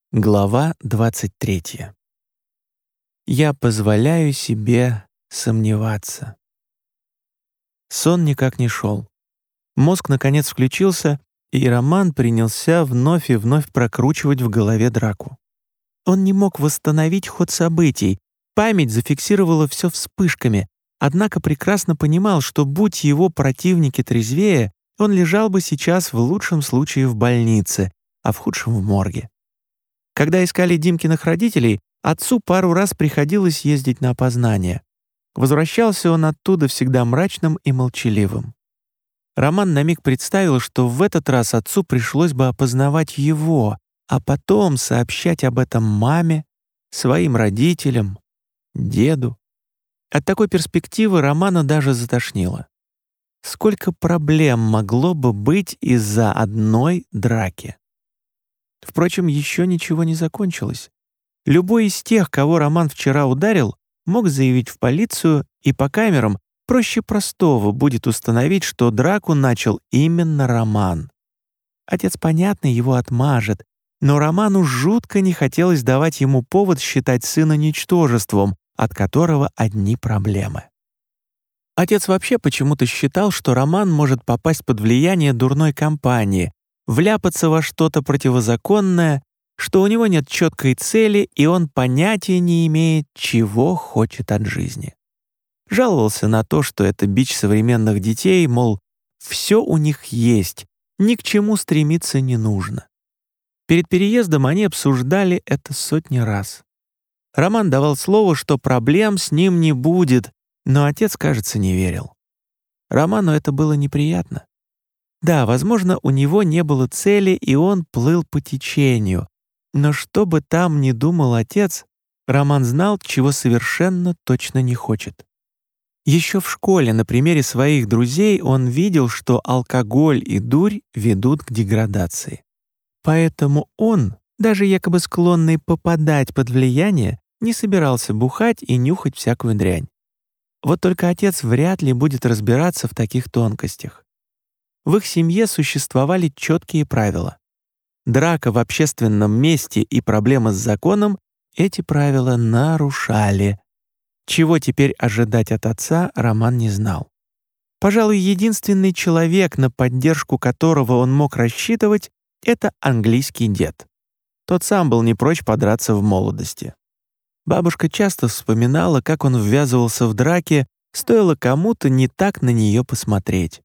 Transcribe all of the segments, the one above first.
Глава 23. Я позволяю себе сомневаться. Сон никак не шел. Мозг наконец включился, и Роман принялся вновь и вновь прокручивать в голове драку. Он не мог восстановить ход событий, память зафиксировала все вспышками, однако прекрасно понимал, что будь его противники трезвее, он лежал бы сейчас в лучшем случае в больнице, а в худшем — в морге. Когда искали Димкиных родителей, отцу пару раз приходилось ездить на опознание. Возвращался он оттуда всегда мрачным и молчаливым. Роман на миг представил, что в этот раз отцу пришлось бы опознавать его, а потом сообщать об этом маме, своим родителям, деду. От такой перспективы Романа даже затошнило. Сколько проблем могло бы быть из-за одной драки? Впрочем, еще ничего не закончилось. Любой из тех, кого Роман вчера ударил, мог заявить в полицию, и по камерам проще простого будет установить, что драку начал именно Роман. Отец, понятно, его отмажет, но Роману жутко не хотелось давать ему повод считать сына ничтожеством, от которого одни проблемы. Отец вообще почему-то считал, что Роман может попасть под влияние дурной компании, вляпаться во что-то противозаконное, что у него нет четкой цели, и он понятия не имеет, чего хочет от жизни. Жаловался на то, что это бич современных детей, мол, все у них есть, ни к чему стремиться не нужно. Перед переездом они обсуждали это сотни раз. Роман давал слово, что проблем с ним не будет, но отец, кажется, не верил. Роману это было неприятно. Да, возможно, у него не было цели, и он плыл по течению. Но что бы там ни думал отец, Роман знал, чего совершенно точно не хочет. Еще в школе на примере своих друзей он видел, что алкоголь и дурь ведут к деградации. Поэтому он, даже якобы склонный попадать под влияние, не собирался бухать и нюхать всякую дрянь. Вот только отец вряд ли будет разбираться в таких тонкостях. В их семье существовали четкие правила. Драка в общественном месте и проблемы с законом эти правила нарушали. Чего теперь ожидать от отца, Роман не знал. Пожалуй, единственный человек, на поддержку которого он мог рассчитывать, это английский дед. Тот сам был не прочь подраться в молодости. Бабушка часто вспоминала, как он ввязывался в драки, стоило кому-то не так на нее посмотреть.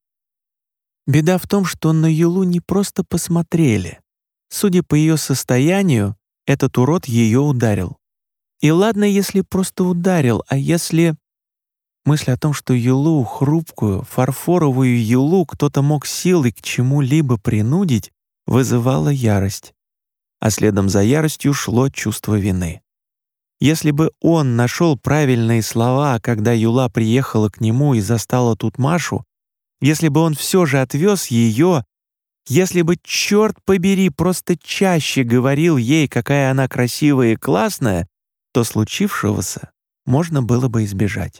Беда в том, что на Юлу не просто посмотрели. Судя по ее состоянию, этот урод ее ударил. И ладно, если просто ударил, а если... Мысль о том, что Юлу, хрупкую, фарфоровую Юлу, кто-то мог силой к чему-либо принудить, вызывала ярость. А следом за яростью шло чувство вины. Если бы он нашел правильные слова, когда Юла приехала к нему и застала тут Машу, если бы он все же отвез ее, если бы, черт побери, просто чаще говорил ей, какая она красивая и классная, то случившегося можно было бы избежать.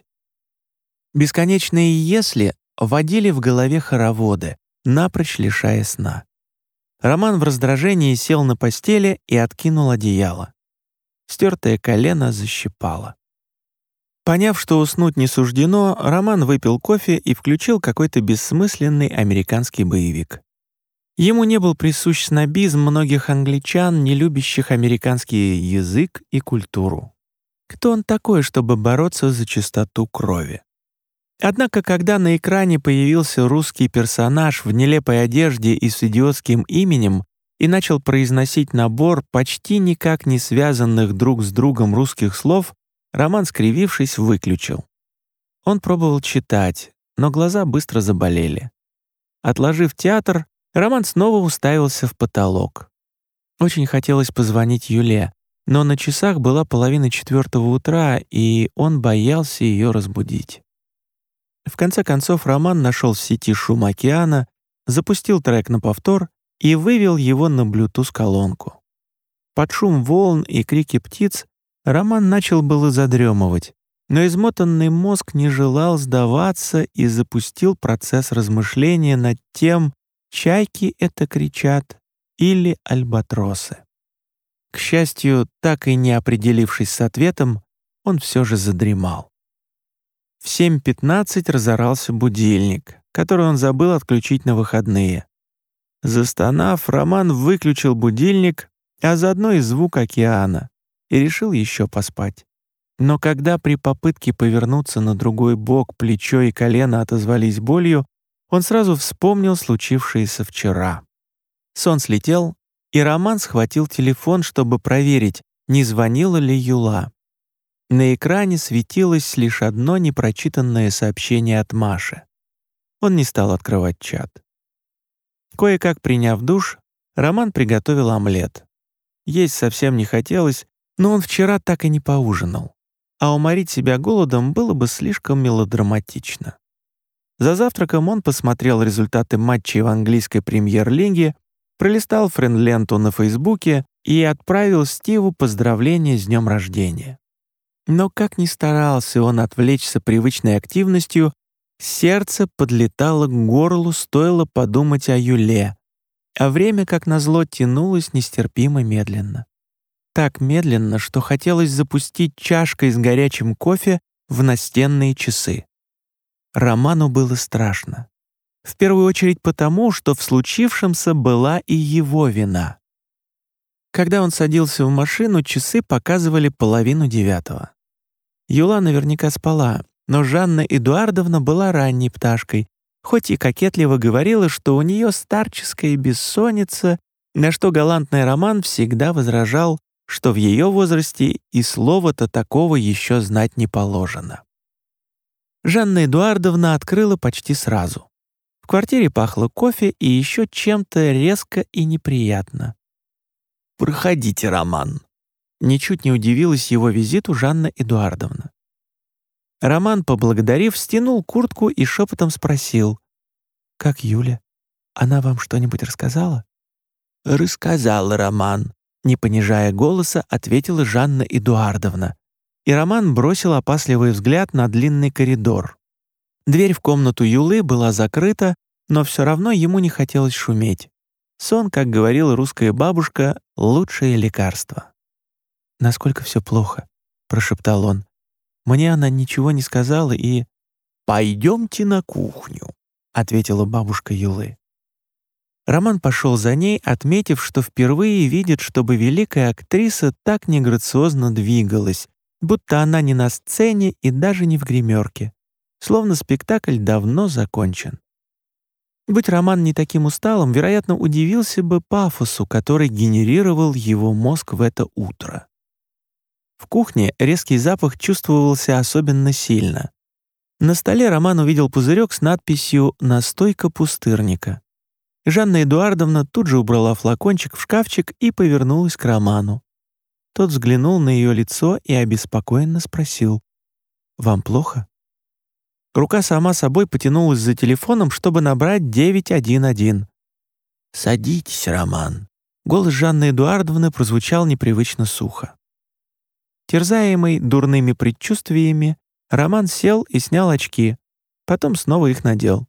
Бесконечные «если» водили в голове хороводы, напрочь лишая сна. Роман в раздражении сел на постели и откинул одеяло. Стертое колено защипало. Поняв, что уснуть не суждено, Роман выпил кофе и включил какой-то бессмысленный американский боевик. Ему не был присущ снобизм многих англичан, не любящих американский язык и культуру. Кто он такой, чтобы бороться за чистоту крови? Однако, когда на экране появился русский персонаж в нелепой одежде и с идиотским именем и начал произносить набор почти никак не связанных друг с другом русских слов, Роман, скривившись, выключил. Он пробовал читать, но глаза быстро заболели. Отложив театр, Роман снова уставился в потолок. Очень хотелось позвонить Юле, но на часах была 3:30 утра, и он боялся ее разбудить. В конце концов Роман нашел в сети шум океана, запустил трек на повтор и вывел его на Bluetooth-колонку. Под шум волн и крики птиц Роман начал было задремывать, но измотанный мозг не желал сдаваться и запустил процесс размышления над тем, чайки это кричат или альбатросы. К счастью, так и не определившись с ответом, он все же задремал. В 7:15 разорался будильник, который он забыл отключить на выходные. Застонав, Роман выключил будильник, а заодно и звук океана, и решил еще поспать. Но когда при попытке повернуться на другой бок плечо и колено отозвались болью, он сразу вспомнил случившееся вчера. Сон слетел, и Роман схватил телефон, чтобы проверить, не звонила ли Юла. На экране светилось лишь одно непрочитанное сообщение от Маши. Он не стал открывать чат. Кое-как приняв душ, Роман приготовил омлет. Есть совсем не хотелось, но он вчера так и не поужинал. А уморить себя голодом было бы слишком мелодраматично. За завтраком он посмотрел результаты матчей в английской премьер-лиге, пролистал френд-ленту на Фейсбуке и отправил Стиву поздравления с днем рождения. Но как ни старался он отвлечься привычной активностью, сердце подлетало к горлу, стоило подумать о Юле, а время, как назло, тянулось нестерпимо медленно. Так медленно, что хотелось запустить чашкой с горячим кофе в настенные часы. Роману было страшно. В первую очередь потому, что в случившемся была и его вина. Когда он садился в машину, часы показывали 8:30. Юла наверняка спала, но Жанна Эдуардовна была ранней пташкой, хоть и кокетливо говорила, что у нее старческая бессонница, на что галантный Роман всегда возражал, что в ее возрасте и слова-то такого еще знать не положено. Жанна Эдуардовна открыла почти сразу. В квартире пахло кофе и еще чем-то резко и неприятно. «Проходите, Роман». Ничуть не удивилась его визиту Жанна Эдуардовна. Роман, поблагодарив, стянул куртку и шепотом спросил: «Как Юля? Она вам что-нибудь рассказала?» «Рассказала, Роман», — не понижая голоса, ответила Жанна Эдуардовна. И Роман бросил опасливый взгляд на длинный коридор. Дверь в комнату Юлы была закрыта, но все равно ему не хотелось шуметь. Сон, как говорила русская бабушка, — лучшее лекарство. «Насколько все плохо?» — прошептал он. «Мне она ничего не сказала и...» «Пойдемте на кухню», — ответила бабушка Юлы. Роман пошел за ней, отметив, что впервые видит, чтобы великая актриса так неграциозно двигалась, будто она не на сцене и даже не в гримерке, словно спектакль давно закончен. Будь Роман не таким усталым, вероятно, удивился бы пафосу, который генерировал его мозг в это утро. В кухне резкий запах чувствовался особенно сильно. На столе Роман увидел пузырек с надписью «Настойка пустырника». Жанна Эдуардовна тут же убрала флакончик в шкафчик и повернулась к Роману. Тот взглянул на ее лицо и обеспокоенно спросил: «Вам плохо?» Рука сама собой потянулась за телефоном, чтобы набрать 911. «Садитесь, Роман». Голос Жанны Эдуардовны прозвучал непривычно сухо. Терзаемый дурными предчувствиями, Роман сел и снял очки, потом снова их надел.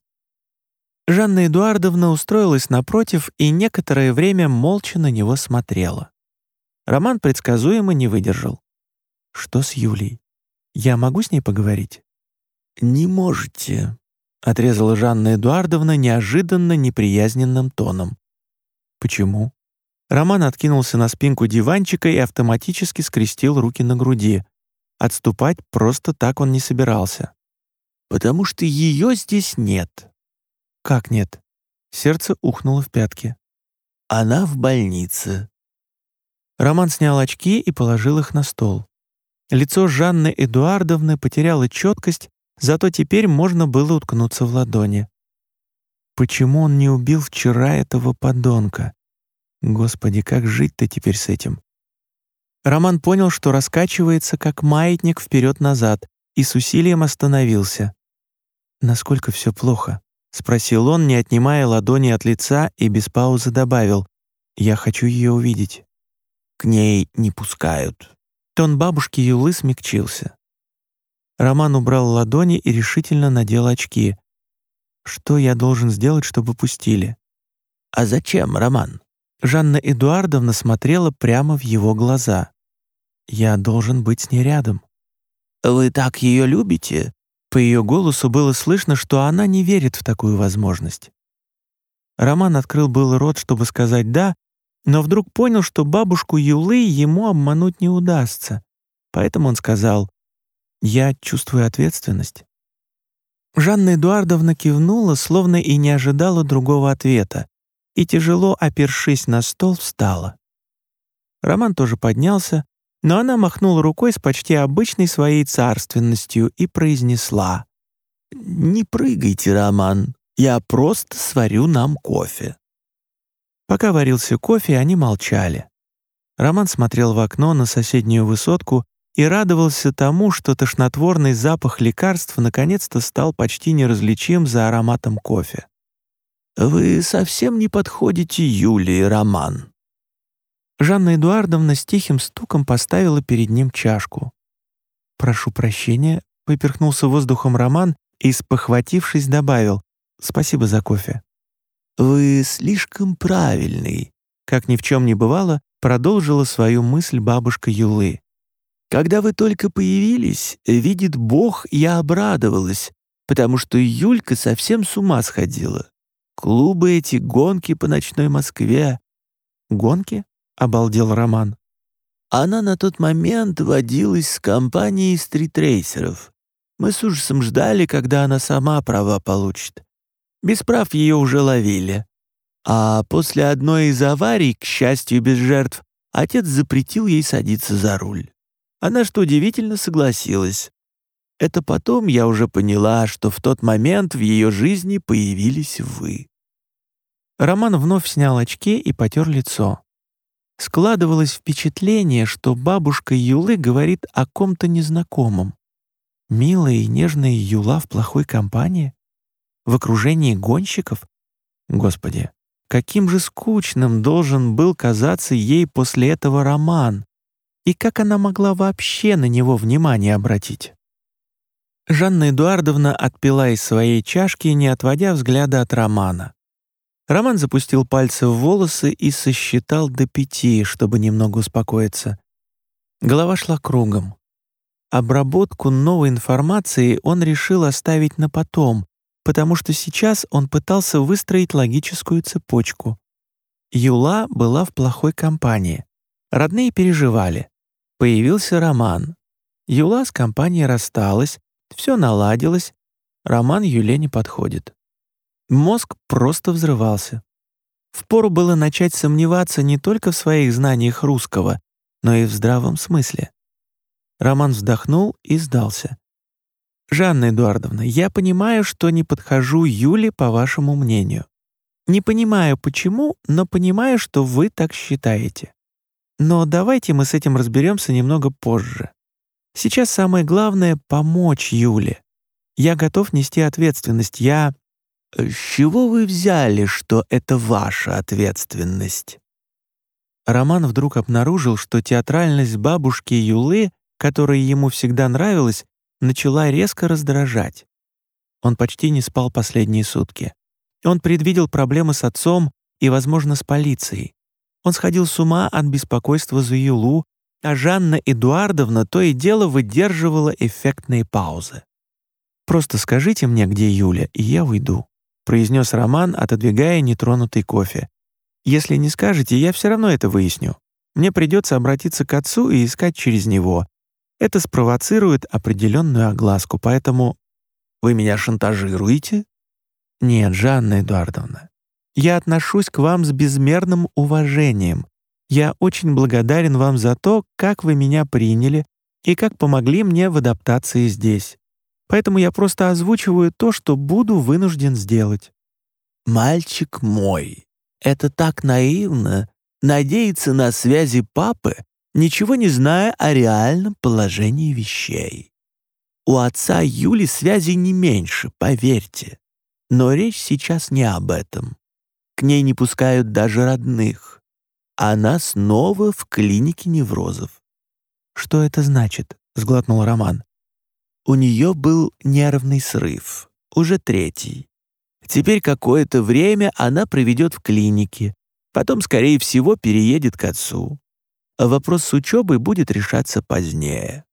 Жанна Эдуардовна устроилась напротив и некоторое время молча на него смотрела. Роман предсказуемо не выдержал. «Что с Юлей? Я могу с ней поговорить?» «Не можете», — отрезала Жанна Эдуардовна неожиданно неприязненным тоном. «Почему?» Роман откинулся на спинку диванчика и автоматически скрестил руки на груди. Отступать просто так он не собирался. «Потому что ее здесь нет». «Как нет?» Сердце ухнуло в пятки. «Она в больнице». Роман снял очки и положил их на стол. Лицо Жанны Эдуардовны потеряло четкость, зато теперь можно было уткнуться в ладони. Почему он не убил вчера этого подонка? Господи, как жить-то теперь с этим? Роман понял, что раскачивается, как маятник вперед-назад, и с усилием остановился. «Насколько все плохо?» — спросил он, не отнимая ладони от лица, и без паузы добавил: «Я хочу ее увидеть». «К ней не пускают». Тон бабушки Юлы смягчился. Роман убрал ладони и решительно надел очки. «Что я должен сделать, чтобы пустили?» «А зачем, Роман? Жанна Эдуардовна смотрела прямо в его глаза. «Я должен быть с ней рядом». «Вы так ее любите?» По ее голосу было слышно, что она не верит в такую возможность. Роман открыл был рот, чтобы сказать «да», но вдруг понял, что бабушку Юлы ему обмануть не удастся. Поэтому он сказал: «Я чувствую ответственность». Жанна Эдуардовна кивнула, словно и не ожидала другого ответа, и, тяжело опершись на стол, встала. Роман тоже поднялся, но она махнула рукой с почти обычной своей царственностью и произнесла: «Не прыгайте, Роман, я просто сварю нам кофе». Пока варился кофе, они молчали. Роман смотрел в окно на соседнюю высотку и радовался тому, что тошнотворный запах лекарств наконец-то стал почти неразличим за ароматом кофе. «Вы совсем не подходите Юлии, Роман». Жанна Эдуардовна с тихим стуком поставила перед ним чашку. «Прошу прощения», — поперхнулся воздухом Роман и, спохватившись, добавил: «Спасибо за кофе». «Вы слишком правильный», — как ни в чем не бывало, продолжила свою мысль бабушка Юлы. «Когда вы только появились, видит Бог, я обрадовалась, потому что Юлька совсем с ума сходила. Клубы эти, гонки по ночной Москве». «Гонки?» — обалдел Роман. «Она на тот момент водилась с компанией стритрейсеров. Мы с ужасом ждали, когда она сама права получит. Без прав ее уже ловили. А после одной из аварий, к счастью, без жертв, отец запретил ей садиться за руль. Она, что удивительно, согласилась. Это потом я уже поняла, что в тот момент в ее жизни появились вы». Роман вновь снял очки и потер лицо. Складывалось впечатление, что бабушка Юлы говорит о ком-то незнакомом. Милая и нежная Юла в плохой компании? В окружении гонщиков? Господи, каким же скучным должен был казаться ей после этого Роман, и как она могла вообще на него внимание обратить? Жанна Эдуардовна отпила из своей чашки, не отводя взгляда от Романа. Роман запустил пальцы в волосы и сосчитал до 5, чтобы немного успокоиться. Голова шла кругом. Обработку новой информации он решил оставить на потом, потому что сейчас он пытался выстроить логическую цепочку. Юла была в плохой компании. Родные переживали. Появился Роман. Юла с компанией рассталась, все наладилось. Роман Юле не подходит. Мозг просто взрывался. Впору было начать сомневаться не только в своих знаниях русского, но и в здравом смысле. Роман вздохнул и сдался. «Жанна Эдуардовна, я понимаю, что не подхожу Юле по вашему мнению. Не понимаю, почему, но понимаю, что вы так считаете. Но давайте мы с этим разберемся немного позже. Сейчас самое главное — помочь Юле. Я готов нести ответственность, «С чего вы взяли, что это ваша ответственность?» Роман вдруг обнаружил, что театральность бабушки Юлы, которая ему всегда нравилась, начала резко раздражать. Он почти не спал последние сутки. Он предвидел проблемы с отцом и, возможно, с полицией. Он сходил с ума от беспокойства за Юлу, а Жанна Эдуардовна то и дело выдерживала эффектные паузы. «Просто скажите мне, где Юля, и я уйду», — произнес Роман, отодвигая нетронутый кофе. «Если не скажете, я все равно это выясню. Мне придется обратиться к отцу и искать через него. Это спровоцирует определенную огласку, поэтому...» «Вы меня шантажируете?» «Нет, Жанна Эдуардовна. Я отношусь к вам с безмерным уважением. Я очень благодарен вам за то, как вы меня приняли и как помогли мне в адаптации здесь. Поэтому я просто озвучиваю то, что буду вынужден сделать». «Мальчик мой, это так наивно — надеяться на связи папы, ничего не зная о реальном положении вещей. У отца Юли связи не меньше, поверьте. Но речь сейчас не об этом. К ней не пускают даже родных. Она снова в клинике неврозов». «Что это значит?» — сглотнул Роман. «У нее был нервный срыв, уже 3. Теперь какое-то время она проведет в клинике. Потом, скорее всего, переедет к отцу. А вопрос с учебой будет решаться позднее».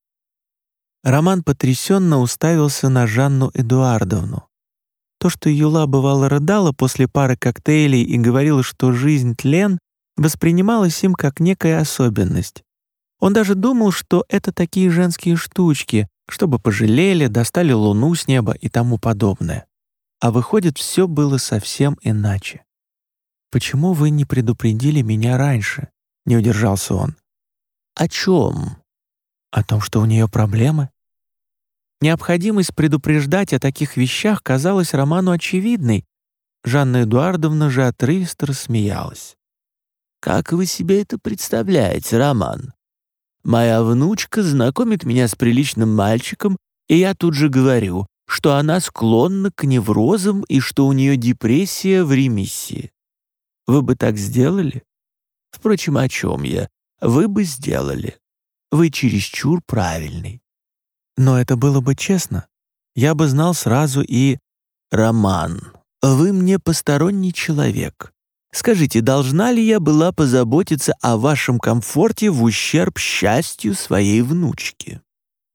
Роман потрясенно уставился на Жанну Эдуардовну. То, что Юла бывало рыдала после пары коктейлей и говорила, что жизнь — тлен, воспринималось им как некая особенность. Он даже думал, что это такие женские штучки, чтобы пожалели, достали луну с неба и тому подобное. А выходит, все было совсем иначе. «Почему вы не предупредили меня раньше?» — не удержался он. «О чем?» «О том, что у нее проблемы?» Необходимость предупреждать о таких вещах казалась Роману очевидной. Жанна Эдуардовна же отрывисто рассмеялась. «Как вы себе это представляете, Роман? Моя внучка знакомит меня с приличным мальчиком, и я тут же говорю, что она склонна к неврозам и что у нее депрессия в ремиссии. Вы бы так сделали? Впрочем, о чем я? Вы бы сделали. Вы чересчур правильный. Но это было бы честно. Я бы знал сразу и... Роман, вы мне посторонний человек. Скажите, должна ли я была позаботиться о вашем комфорте в ущерб счастью своей внучки?»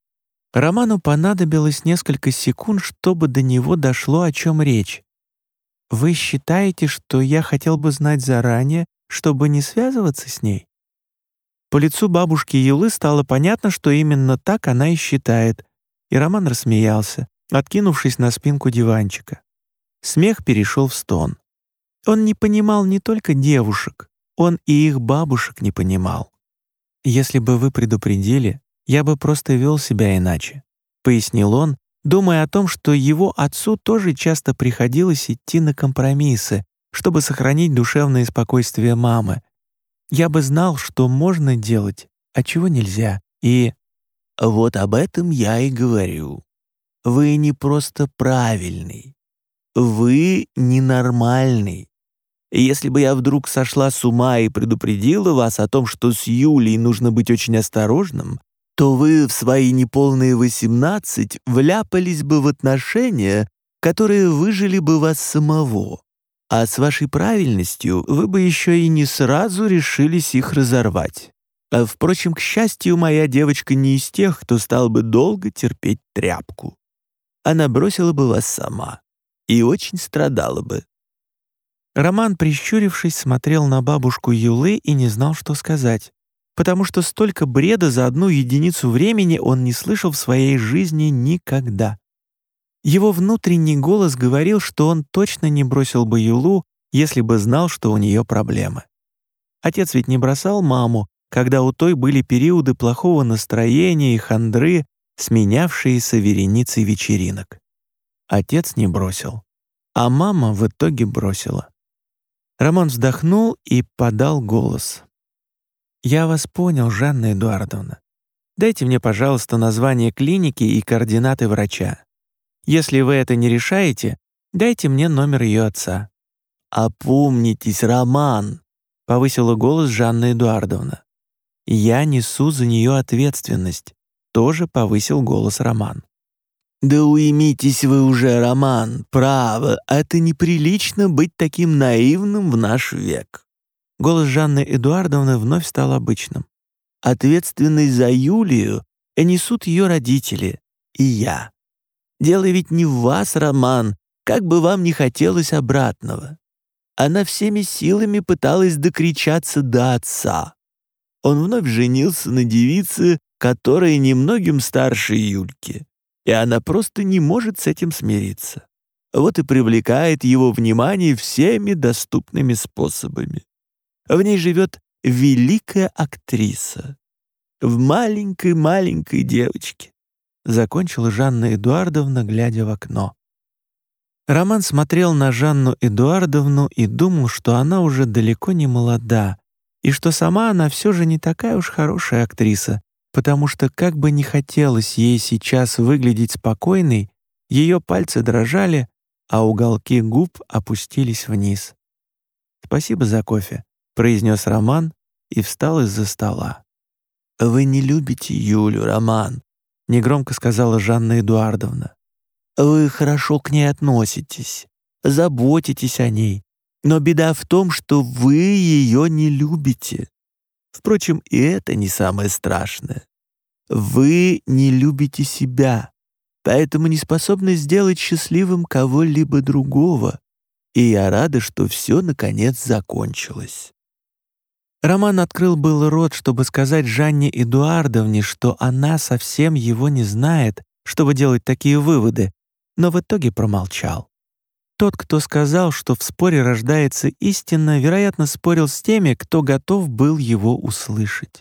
Роману понадобилось несколько секунд, чтобы до него дошло, о чем речь. «Вы считаете, что я хотел бы знать заранее, чтобы не связываться с ней?» По лицу бабушки Юлы стало понятно, что именно так она и считает, и Роман рассмеялся, откинувшись на спинку диванчика. Смех перешел в стон. Он не понимал не только девушек, он и их бабушек не понимал. «Если бы вы предупредили, я бы просто вел себя иначе», — пояснил он, думая о том, что его отцу тоже часто приходилось идти на компромиссы, чтобы сохранить душевное спокойствие мамы. «Я бы знал, что можно делать, а чего нельзя, и...» «Вот об этом я и говорю. Вы не просто правильный. Вы ненормальный. Если бы я вдруг сошла с ума и предупредила вас о том, что с Юлей нужно быть очень осторожным, то вы в свои неполные 18 вляпались бы в отношения, которые выжили бы вас самого. А с вашей правильностью вы бы еще и не сразу решились их разорвать. А, впрочем, к счастью, моя девочка не из тех, кто стал бы долго терпеть тряпку. Она бросила бы вас сама и очень страдала бы». Роман, прищурившись, смотрел на бабушку Юлы и не знал, что сказать, потому что столько бреда за одну единицу времени он не слышал в своей жизни никогда. Его внутренний голос говорил, что он точно не бросил бы Юлу, если бы знал, что у нее проблемы. Отец ведь не бросал маму, когда у той были периоды плохого настроения и хандры, сменявшиеся вереницей вечеринок. Отец не бросил, а мама в итоге бросила. Роман вздохнул и подал голос. «Я вас понял, Жанна Эдуардовна. Дайте мне, пожалуйста, название клиники и координаты врача. Если вы это не решаете, дайте мне номер ее отца». «Опомнитесь, Роман», — повысила голос Жанна Эдуардовна. «Я несу за нее ответственность», — тоже повысил голос Роман. «Да уймитесь вы уже, Роман, право, это неприлично быть таким наивным в наш век». Голос Жанны Эдуардовны вновь стал обычным. «Ответственность за Юлию несут ее родители и я. Дело ведь не в вас, Роман, как бы вам ни хотелось обратного. Она всеми силами пыталась докричаться до отца. Он вновь женился на девице, которая немногим старше Юльки, и она просто не может с этим смириться. Вот и привлекает его внимание всеми доступными способами. В ней живет великая актриса. В маленькой-маленькой девочке», — закончила Жанна Эдуардовна, глядя в окно. Роман смотрел на Жанну Эдуардовну и думал, что она уже далеко не молода, и что сама она все же не такая уж хорошая актриса, потому что как бы ни хотелось ей сейчас выглядеть спокойной, ее пальцы дрожали, а уголки губ опустились вниз. «Спасибо за кофе», — произнес Роман и встал из-за стола. «Вы не любите Юлю, Роман», — негромко сказала Жанна Эдуардовна. «Вы хорошо к ней относитесь, заботитесь о ней, Но беда в том, что вы ее не любите. Впрочем, и это не самое страшное. Вы не любите себя, поэтому не способны сделать счастливым кого-либо другого. И я рада, что все наконец закончилось». Роман открыл был рот, чтобы сказать Жанне Эдуардовне, что она совсем его не знает, чтобы делать такие выводы, но в итоге промолчал. Тот, кто сказал, что в споре рождается истина, вероятно, спорил с теми, кто готов был его услышать.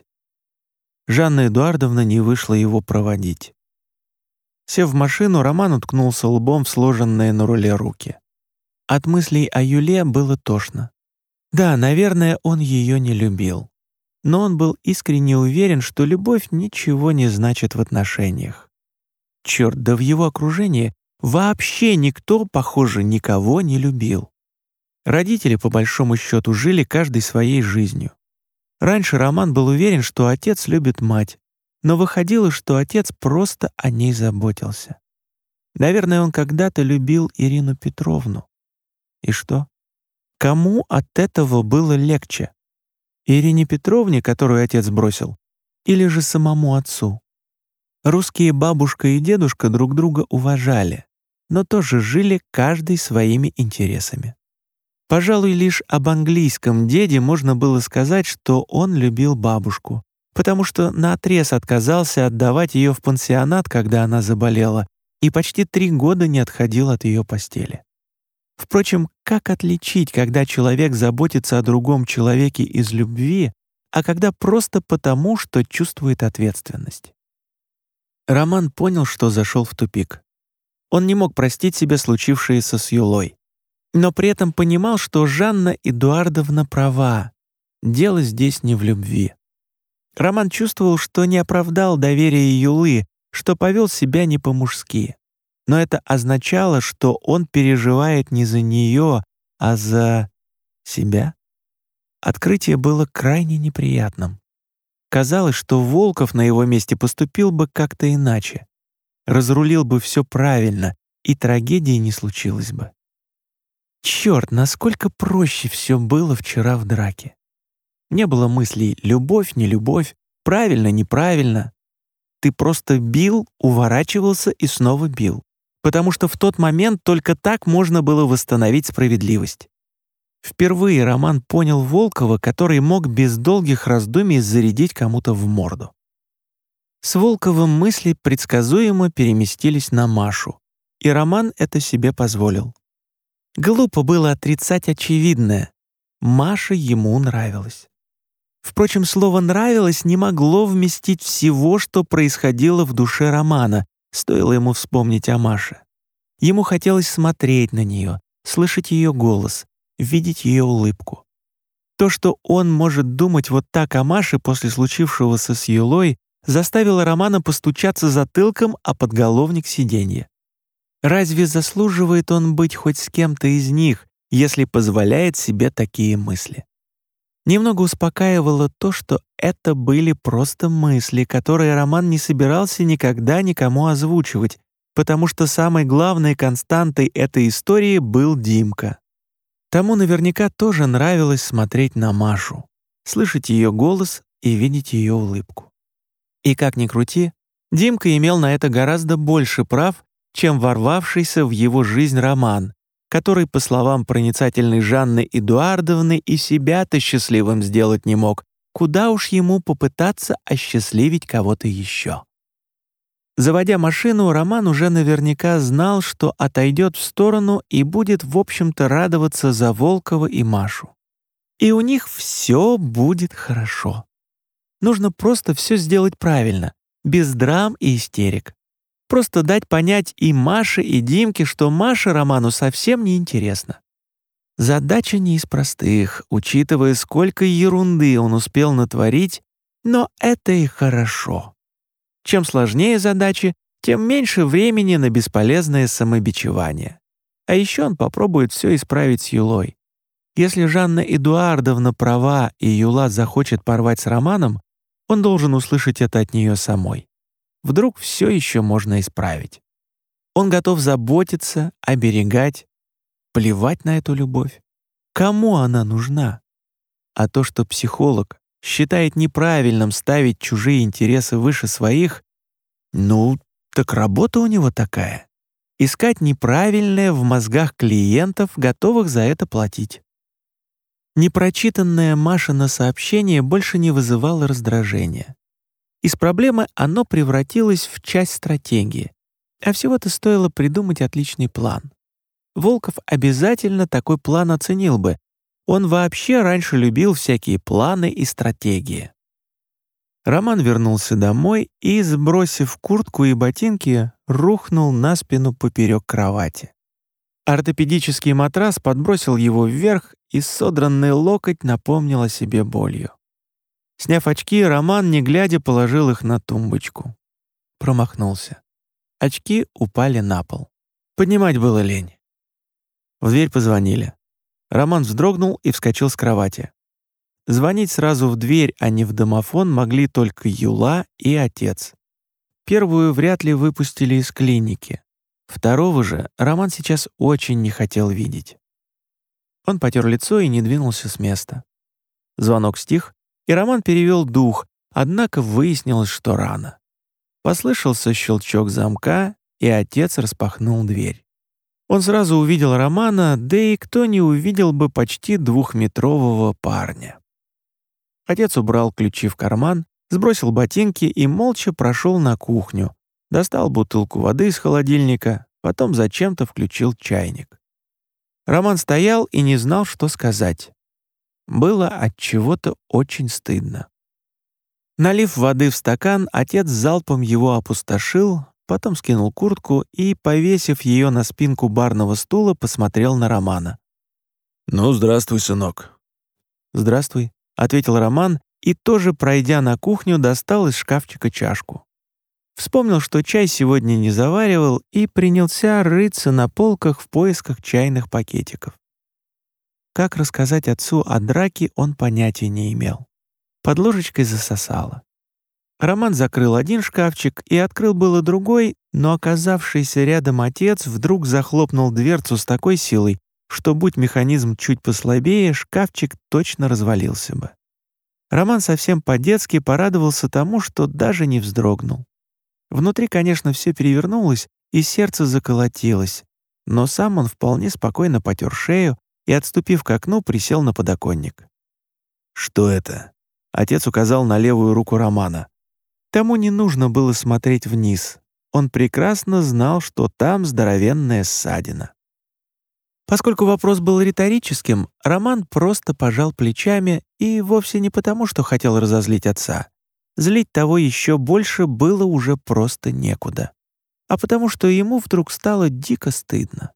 Жанна Эдуардовна не вышла его проводить. Сев в машину, Роман уткнулся лбом в сложенные на руле руки. От мыслей о Юле было тошно. Да, наверное, он ее не любил. Но он был искренне уверен, что любовь ничего не значит в отношениях. Черт, да в его окружении вообще никто, похоже, никого не любил. Родители, по большому счету, жили каждой своей жизнью. Раньше Роман был уверен, что отец любит мать, но выходило, что отец просто о ней заботился. Наверное, он когда-то любил Ирину Петровну. И что? Кому от этого было легче? Ирине Петровне, которую отец бросил, или же самому отцу? Русские бабушка и дедушка друг друга уважали, но тоже жили каждый своими интересами. Пожалуй, лишь об английском деде можно было сказать, что он любил бабушку, потому что наотрез отказался отдавать ее в пансионат, когда она заболела, и почти 3 года не отходил от ее постели. Впрочем, как отличить, когда человек заботится о другом человеке из любви, а когда просто потому, что чувствует ответственность? Роман понял, что зашел в тупик. Он не мог простить себе случившееся с Юлой, но при этом понимал, что Жанна Эдуардовна права. Дело здесь не в любви. Роман чувствовал, что не оправдал доверие Юлы, что повел себя не по-мужски. Но это означало, что он переживает не за нее, а за себя. Открытие было крайне неприятным. Казалось, что Волков на его месте поступил бы как-то иначе. Разрулил бы все правильно, и трагедии не случилось бы. Черт, насколько проще все было вчера в драке. Не было мыслей «любовь, не любовь», «правильно, неправильно». Ты просто бил, уворачивался и снова бил. Потому что в тот момент только так можно было восстановить справедливость. Впервые Роман понял Волкова, который мог без долгих раздумий зарядить кому-то в морду. С Волковым мысли предсказуемо переместились на Машу, и Роман это себе позволил. Глупо было отрицать очевидное. Маша ему нравилась. Впрочем, слово «нравилось» не могло вместить всего, что происходило в душе Романа, стоило ему вспомнить о Маше. Ему хотелось смотреть на нее, слышать ее голос, видеть ее улыбку. То, что он может думать вот так о Маше после случившегося с Юлой, заставило Романа постучаться затылком о подголовник сиденья. Разве заслуживает он быть хоть с кем-то из них, если позволяет себе такие мысли? Немного успокаивало то, что это были просто мысли, которые Роман не собирался никогда никому озвучивать, потому что самой главной константой этой истории был Димка. Тому наверняка тоже нравилось смотреть на Машу, слышать ее голос и видеть ее улыбку. И как ни крути, Димка имел на это гораздо больше прав, чем ворвавшийся в его жизнь Роман, который, по словам проницательной Жанны Эдуардовны, и себя-то счастливым сделать не мог, куда уж ему попытаться осчастливить кого-то еще. Заводя машину, Роман уже наверняка знал, что отойдет в сторону и будет, в общем-то, радоваться за Волкова и Машу. И у них все будет хорошо. Нужно просто все сделать правильно, без драм и истерик. Просто дать понять и Маше, и Димке, что Маше Роману совсем не интересно. Задача не из простых, учитывая, сколько ерунды он успел натворить, но это и хорошо. Чем сложнее задачи, тем меньше времени на бесполезное самобичевание. А еще он попробует все исправить с Юлой. Если Жанна Эдуардовна права и Юла захочет порвать с Романом, он должен услышать это от нее самой. Вдруг все еще можно исправить. Он готов заботиться, оберегать, плевать на эту любовь. Кому она нужна? А то, что психолог считает неправильным ставить чужие интересы выше своих, ну, так работа у него такая. Искать неправильное в мозгах клиентов, готовых за это платить. Непрочитанное Машино сообщение больше не вызывало раздражения. Из проблемы оно превратилось в часть стратегии, а всего-то стоило придумать отличный план. Волков обязательно такой план оценил бы. Он вообще раньше любил всякие планы и стратегии. Роман вернулся домой и, сбросив куртку и ботинки, рухнул на спину поперек кровати. Ортопедический матрас подбросил его вверх, и содранный локоть напомнил о себе болью. Сняв очки, Роман, не глядя, положил их на тумбочку. Промахнулся. Очки упали на пол. Поднимать было лень. В дверь позвонили. Роман вздрогнул и вскочил с кровати. Звонить сразу в дверь, а не в домофон, могли только Юла и отец. Первую вряд ли выпустили из клиники. Второго же Роман сейчас очень не хотел видеть. Он потер лицо и не двинулся с места. Звонок стих, и Роман перевел дух, однако выяснилось, что рано. Послышался щелчок замка, и отец распахнул дверь. Он сразу увидел Романа, да и кто не увидел бы почти 2-метрового парня. Отец убрал ключи в карман, сбросил ботинки и молча прошел на кухню, достал бутылку воды из холодильника, потом зачем-то включил чайник. Роман стоял и не знал, что сказать. Было от чего-то очень стыдно. Налив воды в стакан, отец залпом его опустошил, потом скинул куртку и, повесив ее на спинку барного стула, посмотрел на Романа. «Ну, здравствуй, сынок». «Здравствуй», — ответил Роман и, тоже пройдя на кухню, достал из шкафчика чашку. Вспомнил, что чай сегодня не заваривал, и принялся рыться на полках в поисках чайных пакетиков. Как рассказать отцу о драке, он понятия не имел. Под ложечкой засосало. Роман закрыл один шкафчик и открыл было другой, но оказавшийся рядом отец вдруг захлопнул дверцу с такой силой, что, будь механизм чуть послабее, шкафчик точно развалился бы. Роман совсем по-детски порадовался тому, что даже не вздрогнул. Внутри, конечно, все перевернулось, и сердце заколотилось, но сам он вполне спокойно потер шею и, отступив к окну, присел на подоконник. «Что это?» — отец указал на левую руку Романа. Тому не нужно было смотреть вниз. Он прекрасно знал, что там здоровенная ссадина. Поскольку вопрос был риторическим, Роман просто пожал плечами и вовсе не потому, что хотел разозлить отца. Злить того еще больше было уже просто некуда. А потому что ему вдруг стало дико стыдно.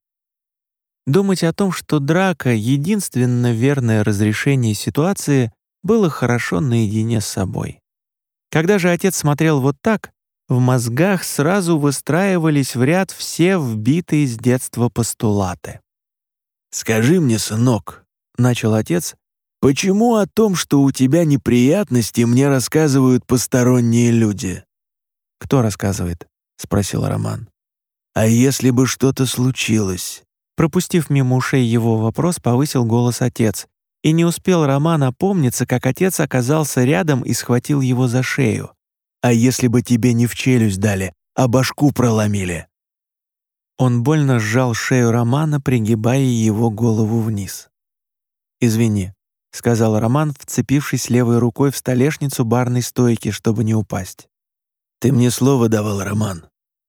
Думать о том, что драка — единственно верное разрешение ситуации, было хорошо наедине с собой. Когда же отец смотрел вот так, в мозгах сразу выстраивались в ряд все вбитые с детства постулаты. «Скажи мне, сынок», — начал отец, «почему о том, что у тебя неприятности, мне рассказывают посторонние люди?» «Кто рассказывает?» — спросил Роман. «А если бы что-то случилось?» Пропустив мимо ушей его вопрос, повысил голос отец. И не успел Роман опомниться, как отец оказался рядом и схватил его за шею. «А если бы тебе не в челюсть дали, а башку проломили?» Он больно сжал шею Романа, пригибая его голову вниз. «Извини», — сказал Роман, вцепившись левой рукой в столешницу барной стойки, чтобы не упасть. «Ты мне слово давал, Роман».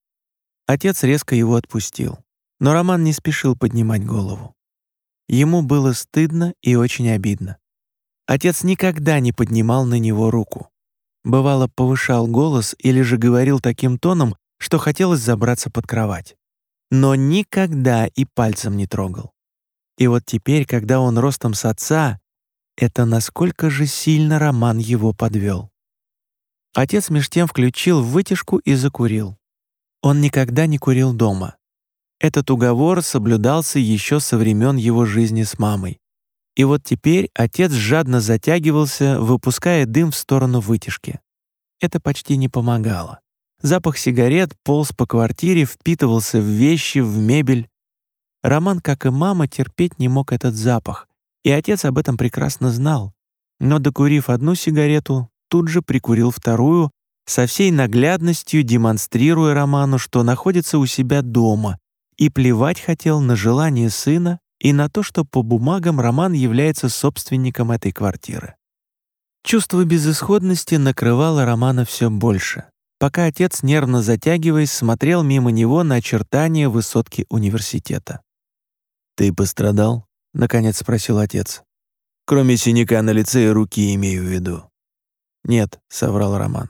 Отец резко его отпустил, но Роман не спешил поднимать голову. Ему было стыдно и очень обидно. Отец никогда не поднимал на него руку. Бывало, повышал голос или же говорил таким тоном, что хотелось забраться под кровать. Но никогда и пальцем не трогал. И вот теперь, когда он ростом с отца, это насколько же сильно Роман его подвел. Отец меж тем включил вытяжку и закурил. Он никогда не курил дома. Этот уговор соблюдался еще со времен его жизни с мамой. И вот теперь отец жадно затягивался, выпуская дым в сторону вытяжки. Это почти не помогало. Запах сигарет полз по квартире, впитывался в вещи, в мебель. Роман, как и мама, терпеть не мог этот запах, И отец об этом прекрасно знал. Но, докурив одну сигарету, тут же прикурил вторую, со всей наглядностью демонстрируя Роману, что находится у себя дома, и плевать хотел на желание сына и на то, что по бумагам Роман является собственником этой квартиры. Чувство безысходности накрывало Романа все больше, пока отец, нервно затягиваясь, смотрел мимо него на очертания высотки университета. «Ты пострадал?» — наконец спросил отец. «Кроме синяка на лице и руки, имею в виду». «Нет», — соврал Роман.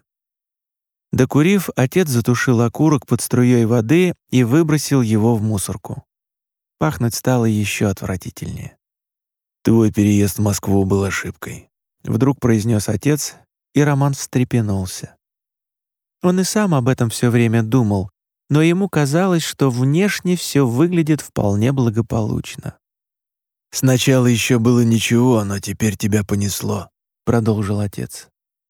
Докурив, отец затушил окурок под струей воды и выбросил его в мусорку. Пахнуть стало еще отвратительнее. «Твой переезд в Москву был ошибкой», — вдруг произнес отец, и Роман встрепенулся. Он и сам об этом все время думал, но ему казалось, что внешне все выглядит вполне благополучно. «Сначала еще было ничего, но теперь тебя понесло», — продолжил отец.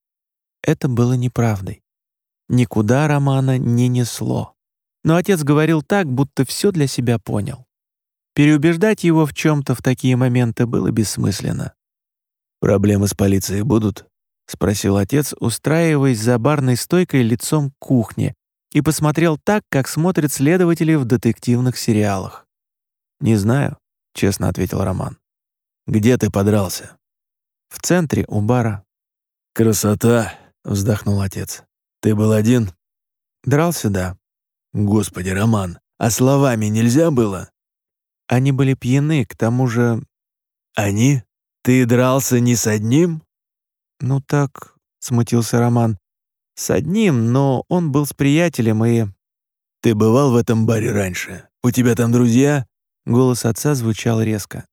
Это было неправдой. Никуда Романа не несло. Но отец говорил так, будто все для себя понял. Переубеждать его в чем-то в такие моменты было бессмысленно. «Проблемы с полицией будут?» — спросил отец, устраиваясь за барной стойкой лицом к кухне, и посмотрел так, как смотрят следователи в детективных сериалах. «Не знаю», — честно ответил Роман. «Где ты подрался?» «В центре, у бара». «Красота!» — вздохнул отец. «Ты был один?» «Дрался, да». «Господи, Роман, а словами нельзя было?» «Они были пьяны, к тому же...» «Они? Ты дрался не с одним?» «Ну так...» — смутился Роман. «С одним, но он был с приятелем и...» «Ты бывал в этом баре раньше? У тебя там друзья?» Голос отца звучал резко.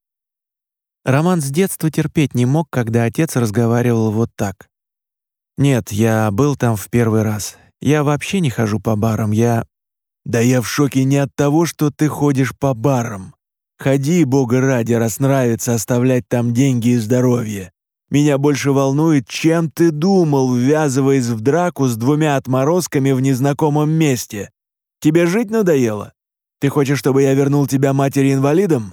Роман с детства терпеть не мог, когда отец разговаривал вот так. «Нет, я был там в первый раз. Я вообще не хожу по барам, я...» «Да я в шоке не от того, что ты ходишь по барам. Ходи, бога ради, раз нравится оставлять там деньги и здоровье. Меня больше волнует, чем ты думал, ввязываясь в драку с двумя отморозками в незнакомом месте. Тебе жить надоело? Ты хочешь, чтобы я вернул тебя матери-инвалидом?»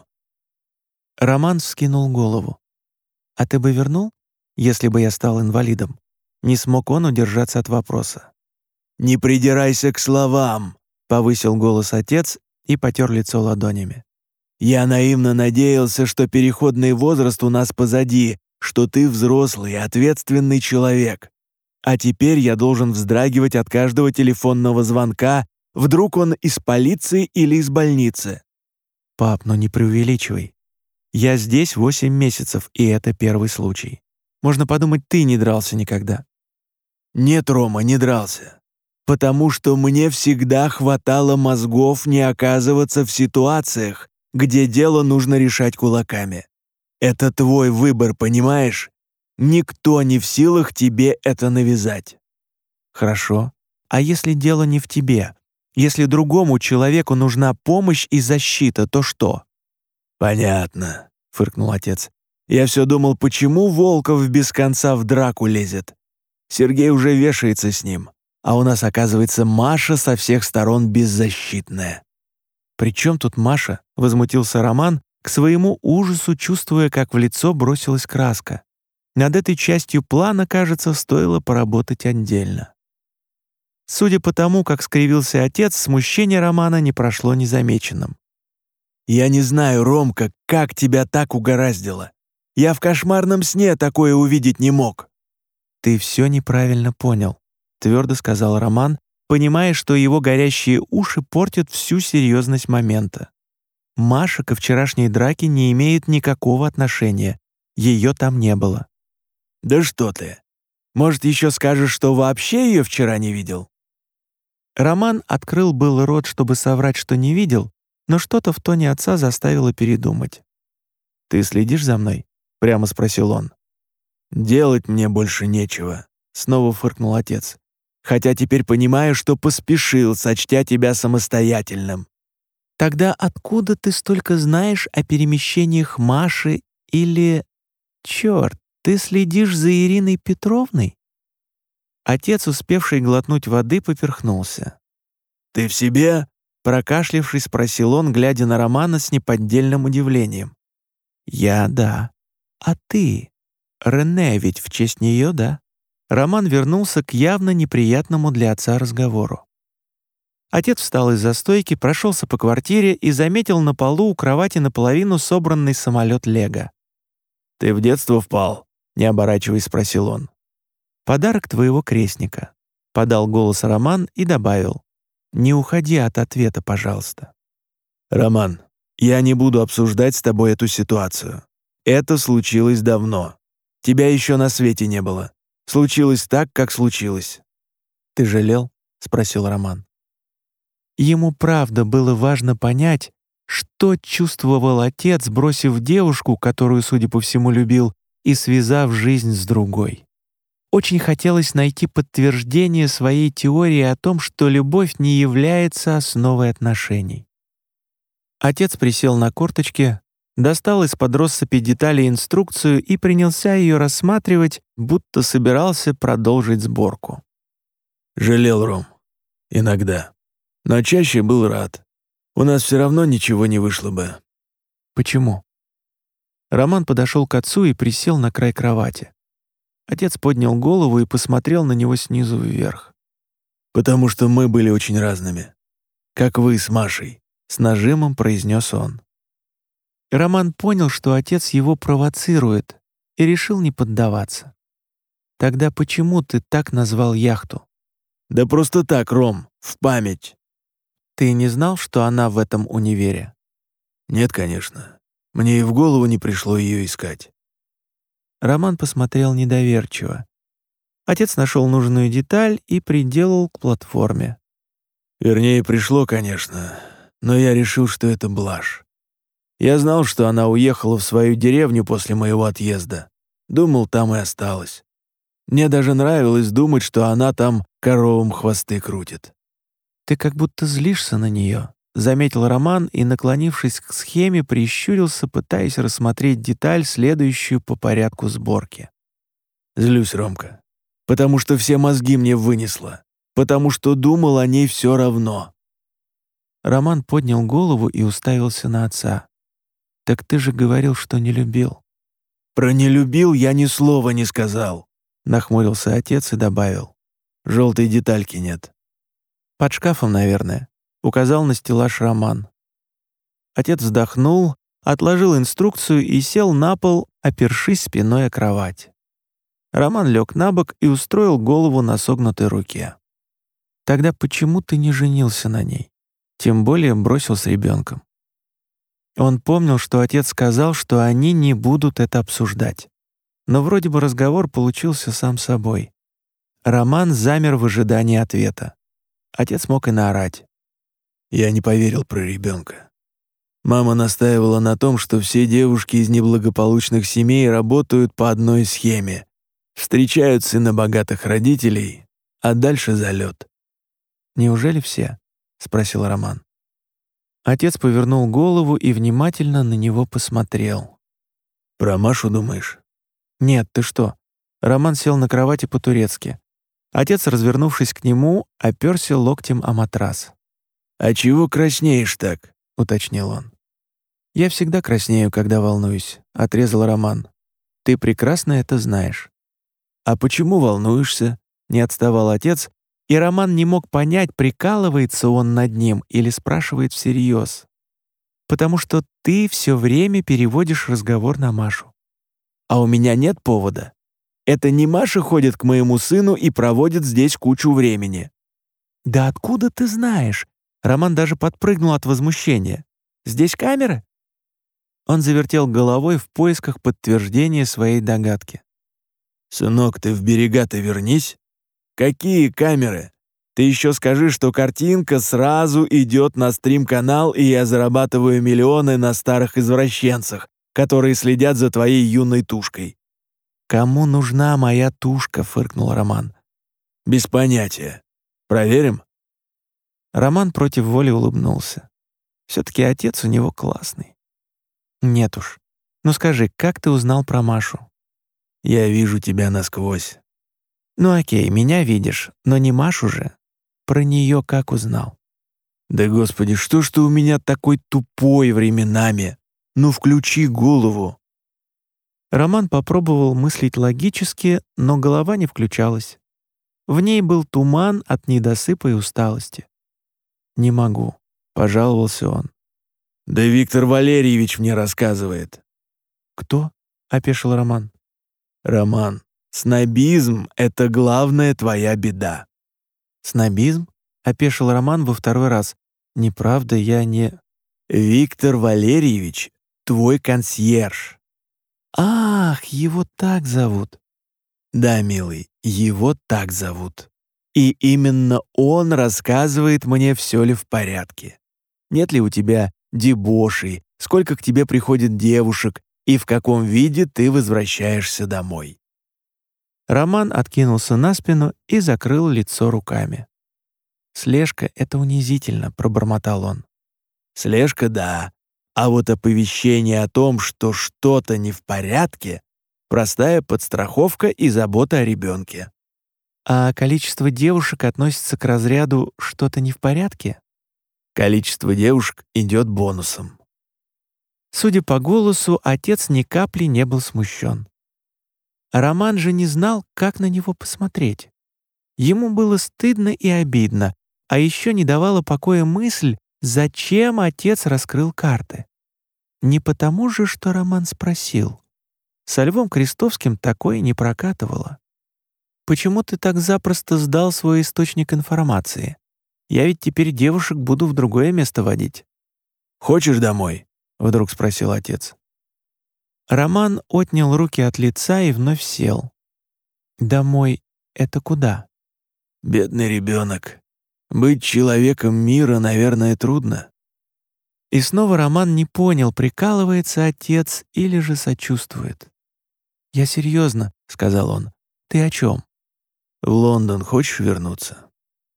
Роман вскинул голову. «А ты бы вернул, если бы я стал инвалидом?» Не смог он удержаться от вопроса. «Не придирайся к словам», — повысил голос отец и потер лицо ладонями. «Я наивно надеялся, что переходный возраст у нас позади, что ты взрослый и ответственный человек. А теперь я должен вздрагивать от каждого телефонного звонка, вдруг он из полиции или из больницы». «Пап, ну не преувеличивай. Я здесь 8 месяцев, и это первый случай. Можно подумать, ты не дрался никогда». «Нет, Рома, не дрался. Потому что мне всегда хватало мозгов не оказываться в ситуациях, где дело нужно решать кулаками. Это твой выбор, понимаешь? Никто не в силах тебе это навязать». «Хорошо. А если дело не в тебе? Если другому человеку нужна помощь и защита, то что?» «Понятно», — фыркнул отец. «Я все думал, почему Волков без конца в драку лезет. Сергей уже вешается с ним, а у нас, оказывается, Маша со всех сторон беззащитная». «При чем тут Маша?» — возмутился Роман, к своему ужасу чувствуя, как в лицо бросилась краска. Над этой частью плана, кажется, стоило поработать отдельно. Судя по тому, как скривился отец, смущение Романа не прошло незамеченным. «Я не знаю, Ромка, как тебя так угораздило. Я в кошмарном сне такое увидеть не мог». «Ты все неправильно понял», — твердо сказал Роман, понимая, что его горящие уши портят всю серьезность момента. Маша ко вчерашней драке не имеет никакого отношения. Ее там не было. «Да что ты! Может, еще скажешь, что вообще ее вчера не видел?» Роман открыл был рот, чтобы соврать, что не видел, но что-то в тоне отца заставило передумать. «Ты следишь за мной?» — прямо спросил он. «Делать мне больше нечего», — снова фыркнул отец. «Хотя теперь понимаю, что поспешил, сочтя тебя самостоятельным». «Тогда откуда ты столько знаешь о перемещениях Маши или... Черт, ты следишь за Ириной Петровной?» Отец, успевший глотнуть воды, поперхнулся. «Ты в себе?» — прокашлявшись, спросил он, глядя на Романа с неподдельным удивлением. «Я — да», «А ты? Рене ведь в честь нее, да?» Роман вернулся к явно неприятному для отца разговору. Отец встал из-за стойки, прошелся по квартире и заметил на полу у кровати наполовину собранный самолет Лего. «Ты в детство впал?» — не оборачиваясь, спросил он. «Подарок твоего крестника», — подал голос Роман и добавил. «Не уходи от ответа, пожалуйста». «Роман, я не буду обсуждать с тобой эту ситуацию. Это случилось давно. Тебя еще на свете не было. Случилось так, как случилось». «Ты жалел?» — спросил Роман. Ему правда было важно понять, что чувствовал отец, бросив девушку, которую, судя по всему, любил, и связав жизнь с другой. Очень хотелось найти подтверждение своей теории о том, что любовь не является основой отношений. Отец присел на корточки, достал из-под россыпи деталей инструкцию и принялся ее рассматривать, будто собирался продолжить сборку. «Жалел, Ром. Иногда. Но чаще был рад. У нас все равно ничего не вышло бы». «Почему?» Роман подошел к отцу и присел на край кровати. Отец поднял голову и посмотрел на него снизу вверх. «Потому что мы были очень разными. Как вы с Машей», — с нажимом произнес он. Роман понял, что отец его провоцирует, и решил не поддаваться. «Тогда почему ты так назвал яхту?» «Да просто так, Ром, в память». «Ты не знал, что она в этом универе?» «Нет, конечно. Мне и в голову не пришло ее искать». Роман посмотрел недоверчиво. Отец нашел нужную деталь и приделал к платформе. Вернее, пришло, конечно, но я решил, что это блажь. Я знал, что она уехала в свою деревню после моего отъезда. Думал, там и осталась. Мне даже нравилось думать, что она там коровам хвосты крутит. «Ты как будто злишься на нее», — заметил Роман и, наклонившись к схеме, прищурился, пытаясь рассмотреть деталь, следующую по порядку сборки. «Злюсь, Ромка, потому что все мозги мне вынесло, потому что думал о ней все равно». Роман поднял голову и уставился на отца. «Так ты же говорил, что не любил». «Про не любил я ни слова не сказал», — нахмурился отец и добавил. «Желтой детальки нет». «Под шкафом, наверное», — указал на стеллаж Роман. Отец вздохнул, отложил инструкцию и сел на пол, опершись спиной о кровать. Роман лег на бок и устроил голову на согнутой руке. «Тогда почему ты не женился на ней? Тем более бросил с ребенком?» Он помнил, что отец сказал, что они не будут это обсуждать. Но вроде бы разговор получился сам собой. Роман замер в ожидании ответа. Отец мог и наорать. Я не поверил про ребенка. Мама настаивала на том, что все девушки из неблагополучных семей работают по одной схеме. Встречают сына богатых родителей, а дальше залет. «Неужели все?» — спросил Роман. Отец повернул голову и внимательно на него посмотрел. «Про Машу думаешь?» «Нет, ты что?» Роман сел на кровати по-турецки. Отец, развернувшись к нему, оперся локтем о матрас. «А чего краснеешь так?» — уточнил он. «Я всегда краснею, когда волнуюсь», — отрезал Роман. «Ты прекрасно это знаешь». «А почему волнуешься?» — не отставал отец, и Роман не мог понять, прикалывается он над ним или спрашивает всерьез. «Потому что ты все время переводишь разговор на Машу». «А у меня нет повода. Это не Маша ходит к моему сыну и проводит здесь кучу времени». «Да откуда ты знаешь?» Роман даже подпрыгнул от возмущения. «Здесь камеры?» Он завертел головой в поисках подтверждения своей догадки. «Сынок, ты в берега-то вернись. Какие камеры? Ты еще скажи, что картинка сразу идет на стрим-канал, и я зарабатываю миллионы на старых извращенцах, которые следят за твоей юной тушкой». «Кому нужна моя тушка?» — фыркнул Роман. «Без понятия. Проверим?» Роман против воли улыбнулся. Все-таки отец у него классный. «Нет уж. Ну скажи, как ты узнал про Машу?» «Я вижу тебя насквозь». «Ну окей, меня видишь, но не Машу же. Про нее как узнал?» «Да господи, что ж ты у меня такой тупой временами? Ну включи голову». Роман попробовал мыслить логически, но голова не включалась. В ней был туман от недосыпа и усталости. «Не могу», — пожаловался он. «Да Виктор Валерьевич мне рассказывает». «Кто?» — опешил Роман. «Роман, снобизм — это главная твоя беда». «Снобизм?» — опешил Роман во второй раз. «Неправда, я не...» «Виктор Валерьевич — твой консьерж». «Ах, его так зовут!» «Да, милый, его так зовут. И именно он рассказывает мне, все ли в порядке. Нет ли у тебя дебошей, сколько к тебе приходит девушек и в каком виде ты возвращаешься домой». Роман откинулся на спину и закрыл лицо руками. «Слежка — это унизительно», — пробормотал он. «Слежка — да. А вот оповещение о том, что что-то не в порядке — простая подстраховка и забота о ребенке». А количество девушек относится к разряду «что-то не в порядке»? Количество девушек идет бонусом. Судя по голосу, отец ни капли не был смущен. Роман же не знал, как на него посмотреть. Ему было стыдно и обидно, а еще не давала покоя мысль, зачем отец раскрыл карты. Не потому же, что Роман спросил. Со Львом Крестовским такое не прокатывало. «Почему ты так запросто сдал свой источник информации? Я ведь теперь девушек буду в другое место водить». «Хочешь домой?» — вдруг спросил отец. Роман отнял руки от лица и вновь сел. «Домой — это куда?» «Бедный ребенок. Быть человеком мира, наверное, трудно». И снова Роман не понял, прикалывается отец или же сочувствует. «Я серьезно», — сказал он. «Ты о чем?» «В Лондон хочешь вернуться?»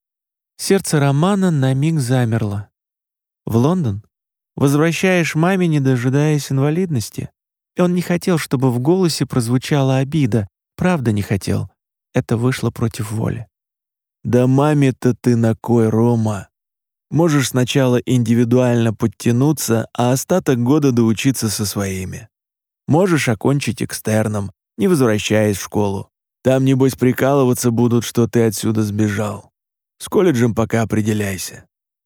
Сердце Романа на миг замерло. «В Лондон? Возвращаешь маме, не дожидаясь инвалидности?» И он не хотел, чтобы в голосе прозвучала обида. Правда не хотел. Это вышло против воли. «Да маме-то ты на кой, Рома? Можешь сначала индивидуально подтянуться, а остаток года доучиться со своими. Можешь окончить экстерном, не возвращаясь в школу. Там, небось, прикалываться будут, что ты отсюда сбежал. С колледжем пока определяйся».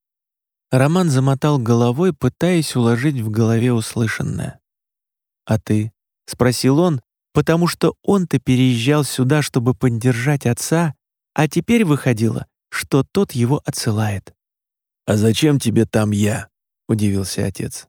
Роман замотал головой, пытаясь уложить в голове услышанное. «А ты?» — спросил он, потому что он-то переезжал сюда, чтобы поддержать отца, а теперь выходило, что тот его отсылает. «А зачем тебе там я?» — удивился отец.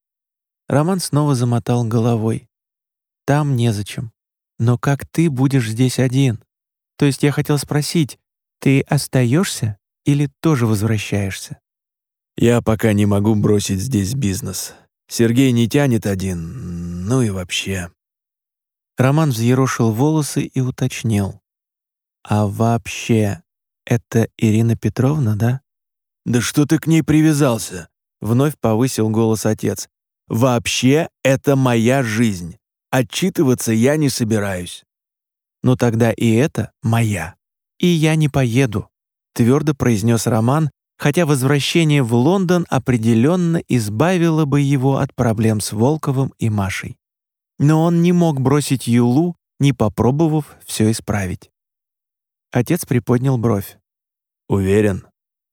Роман снова замотал головой. «Там незачем. Но как ты будешь здесь один? То есть я хотел спросить, ты остаешься или тоже возвращаешься?» «Я пока не могу бросить здесь бизнес. Сергей не тянет один, ну и вообще». Роман взъерошил волосы и уточнил. «А вообще, это Ирина Петровна, да?» «Да что ты к ней привязался?» — вновь повысил голос отец. «Вообще, это моя жизнь. Отчитываться я не собираюсь». «Ну тогда и это моя. И я не поеду», — твердо произнес Роман, хотя возвращение в Лондон определенно избавило бы его от проблем с Волковым и Машей. Но он не мог бросить Юлу, не попробовав все исправить. Отец приподнял бровь. «Уверен?»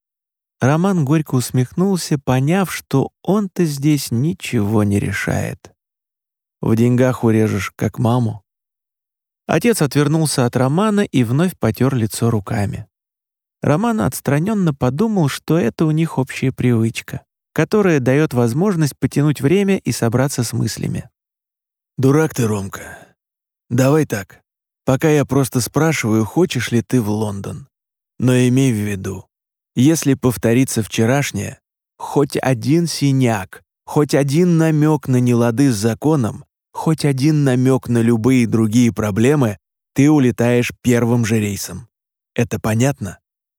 Роман горько усмехнулся, поняв, что он-то здесь ничего не решает. «В деньгах урежешь, как маму». Отец отвернулся от Романа и вновь потер лицо руками. Роман отстраненно подумал, что это у них общая привычка, которая дает возможность потянуть время и собраться с мыслями. «Дурак ты, Ромка. Давай так. Пока я просто спрашиваю, хочешь ли ты в Лондон. Но имей в виду, если повторится вчерашнее, хоть один синяк, хоть один намек на нелады с законом, хоть один намек на любые другие проблемы, ты улетаешь первым же рейсом. Это понятно?»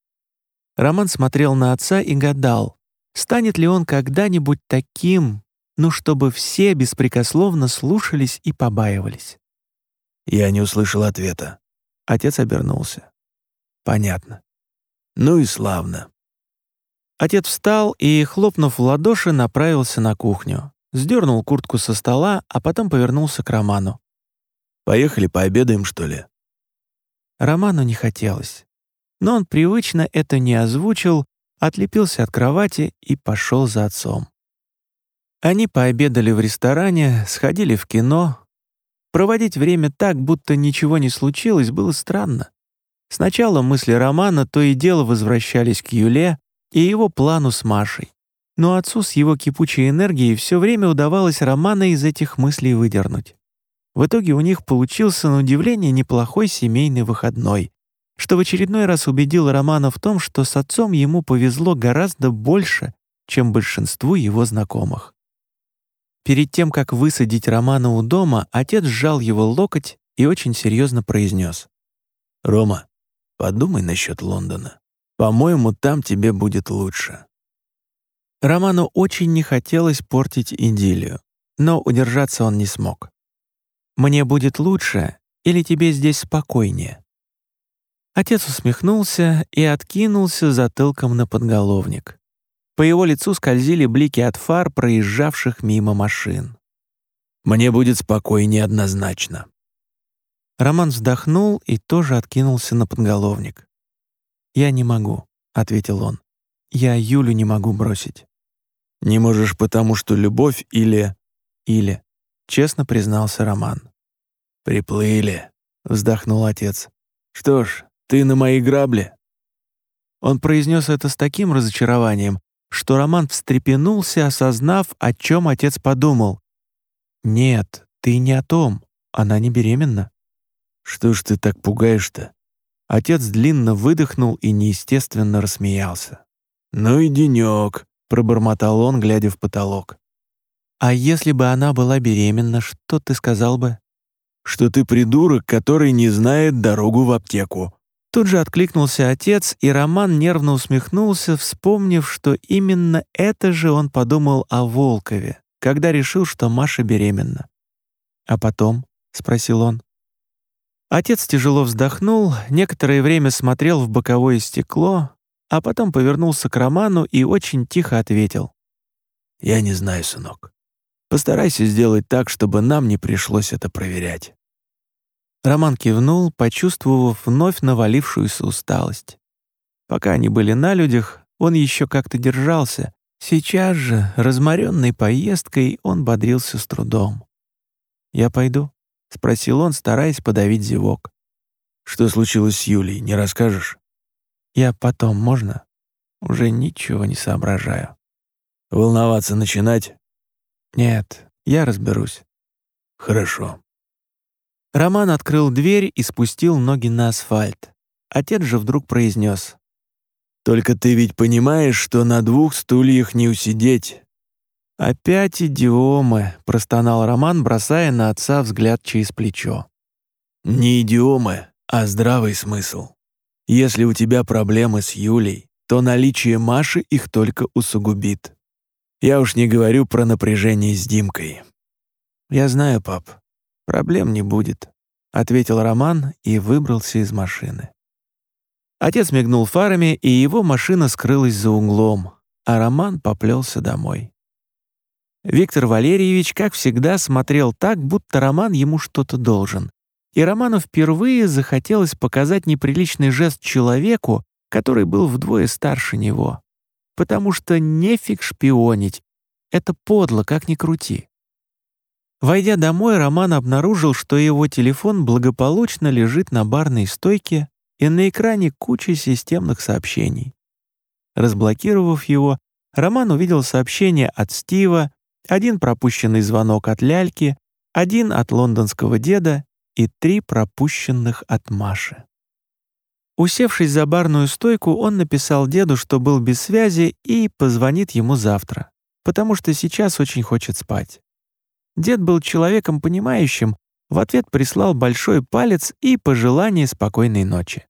Роман смотрел на отца и гадал, станет ли он когда-нибудь таким, ну, чтобы все беспрекословно слушались и побаивались. Я не услышал ответа. Отец обернулся. «Понятно». «Ну и славно». Отец встал и, хлопнув в ладоши, направился на кухню. Сдернул куртку со стола, а потом повернулся к Роману. Поехали пообедаем, что ли?» Роману не хотелось, но он привычно это не озвучил, отлепился от кровати и пошел за отцом. Они пообедали в ресторане, сходили в кино. Проводить время так, будто ничего не случилось, было странно. Сначала мысли Романа то и дело возвращались к Юле и его плану с Машей. Но отцу с его кипучей энергией все время удавалось Романа из этих мыслей выдернуть. В итоге у них получился, на удивление, неплохой семейный выходной, что в очередной раз убедило Романа в том, что с отцом ему повезло гораздо больше, чем большинству его знакомых. Перед тем, как высадить Романа у дома, отец сжал его локоть и очень серьезно произнес: «Рома, подумай насчет Лондона. По-моему, там тебе будет лучше». Роману очень не хотелось портить идиллию, но удержаться он не смог. «Мне будет лучше или тебе здесь спокойнее?» Отец усмехнулся и откинулся затылком на подголовник. По его лицу скользили блики от фар, проезжавших мимо машин. «Мне будет спокойнее однозначно». Роман вздохнул и тоже откинулся на подголовник. «Я не могу», — ответил он. «Я Юлю не могу бросить». «Не можешь, потому что любовь или...» «Или», — честно признался Роман. «Приплыли», — вздохнул отец. «Что ж, ты на мои грабли». Он произнес это с таким разочарованием, что Роман встрепенулся, осознав, о чем отец подумал. «Нет, ты не о том. Она не беременна». «Что ж ты так пугаешь-то?» Отец длинно выдохнул и неестественно рассмеялся. «Ну и денёк», — пробормотал он, глядя в потолок. «А если бы она была беременна, что ты сказал бы?» «Что ты придурок, который не знает дорогу в аптеку». Тут же откликнулся отец, и Роман нервно усмехнулся, вспомнив, что именно это же он подумал о Волкове, когда решил, что Маша беременна. «А потом?» — спросил он. Отец тяжело вздохнул, некоторое время смотрел в боковое стекло, а потом повернулся к Роману и очень тихо ответил: «Я не знаю, сынок. Постарайся сделать так, чтобы нам не пришлось это проверять». Роман кивнул, почувствовав вновь навалившуюся усталость. Пока они были на людях, он еще как-то держался. Сейчас же, разморенный поездкой, он бодрился с трудом. «Я пойду?» — спросил он, стараясь подавить зевок. «Что случилось с Юлей, не расскажешь?» «Я потом, можно? Уже ничего не соображаю». «Волноваться начинать?» «Нет, я разберусь». «Хорошо». Роман открыл дверь и спустил ноги на асфальт. Отец же вдруг произнес: «Только ты ведь понимаешь, что на 2 стульях не усидеть». «Опять идиомы», — простонал Роман, бросая на отца взгляд через плечо. «Не идиомы, а здравый смысл. Если у тебя проблемы с Юлей, то наличие Маши их только усугубит. Я уж не говорю про напряжение с Димкой». «Я знаю, пап, проблем не будет», — ответил Роман и выбрался из машины. Отец мигнул фарами, и его машина скрылась за углом, а Роман поплелся домой. Виктор Валерьевич, как всегда, смотрел так, будто Роман ему что-то должен. И Роману впервые захотелось показать неприличный жест человеку, который был вдвое старше него. Потому что нефиг шпионить. Это подло, как ни крути. Войдя домой, Роман обнаружил, что его телефон благополучно лежит на барной стойке и на экране куча системных сообщений. Разблокировав его, Роман увидел сообщение от Стива, 1 пропущенный звонок от Ляльки, 1 от лондонского деда и 3 пропущенных от Маши. Усевшись за барную стойку, он написал деду, что был без связи и позвонит ему завтра, потому что сейчас очень хочет спать. Дед был человеком понимающим, в ответ прислал большой палец и пожелание спокойной ночи.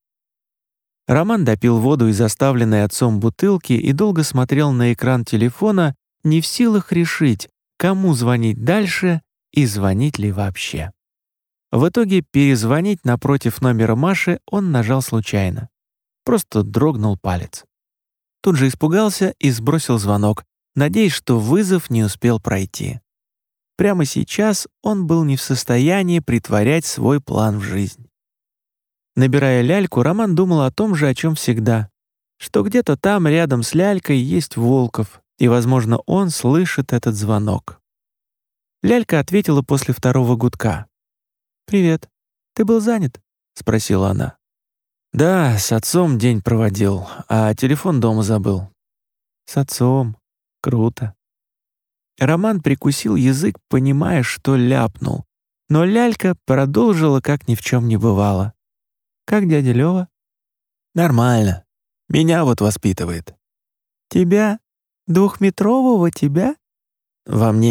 Роман допил воду из оставленной отцом бутылки и долго смотрел на экран телефона, не в силах решить, кому звонить дальше и звонить ли вообще. В итоге перезвонить напротив номера Маши он нажал случайно. Просто дрогнул палец. Тут же испугался и сбросил звонок, надеясь, что вызов не успел пройти. прямо сейчас он был не в состоянии притворять свой план в жизнь. Набирая ляльку, Роман думал о том же, о чем всегда, что где-то там, рядом с лялькой, есть Волков, и, возможно, он слышит этот звонок. Лялька ответила после второго гудка. «Привет. Ты был занят?» — спросила она. «Да, с отцом день проводил, а телефон дома забыл». «С отцом. Круто». Роман прикусил язык, понимая, что ляпнул, но лялька продолжила, как ни в чем не бывало. «Как дядя Лёва?» «Нормально. Меня вот воспитывает». «Тебя? Двухметрового тебя?» «Во мне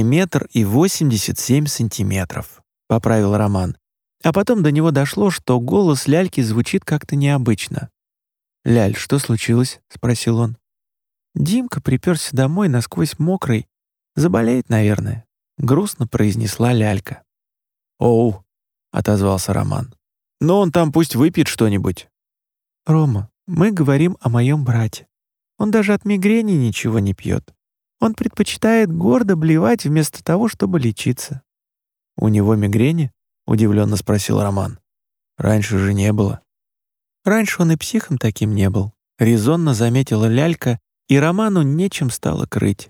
1,87 м», — поправил Роман. А потом до него дошло, что голос ляльки звучит как-то необычно. «Ляль, что случилось?» — спросил он. «Димка припёрся домой насквозь мокрый. Заболеет, наверное», — грустно произнесла лялька. «Оу», — отозвался Роман. «Но он там пусть выпьет что-нибудь». «Рома, мы говорим о моем брате. Он даже от мигрени ничего не пьет. Он предпочитает гордо блевать вместо того, чтобы лечиться». «У него мигрени?» — удивленно спросил Роман. «Раньше же не было». «Раньше он и психом таким не был», — резонно заметила лялька, и Роману нечем стало крыть.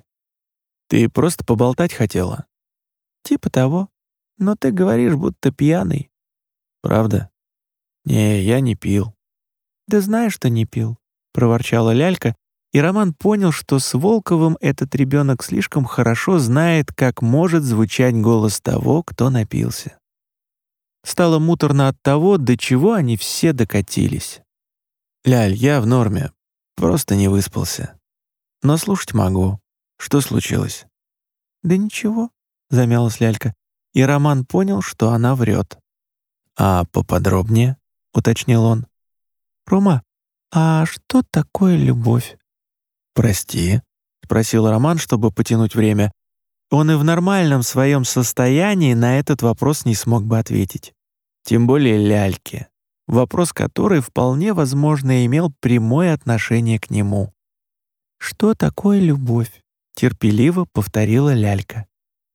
«Ты просто поболтать хотела?» «Типа того. Но ты говоришь, будто пьяный». «Правда?» «Не, я не пил». «Да знаешь, что не пил», — проворчала лялька, и Роман понял, что с Волковым этот ребенок слишком хорошо знает, как может звучать голос того, кто напился. Стало муторно от того, до чего они все докатились. «Ляль, я в норме. Просто не выспался. Но слушать могу. Что случилось?» «Да ничего», — замялась лялька, и Роман понял, что она врет. «А поподробнее?» — уточнил он. «Рома, а что такое любовь?» «Прости», — спросил Роман, чтобы потянуть время. Он и в нормальном своем состоянии на этот вопрос не смог бы ответить. Тем более ляльке, вопрос который вполне возможно имел прямое отношение к нему. «Что такое любовь?» — терпеливо повторила лялька.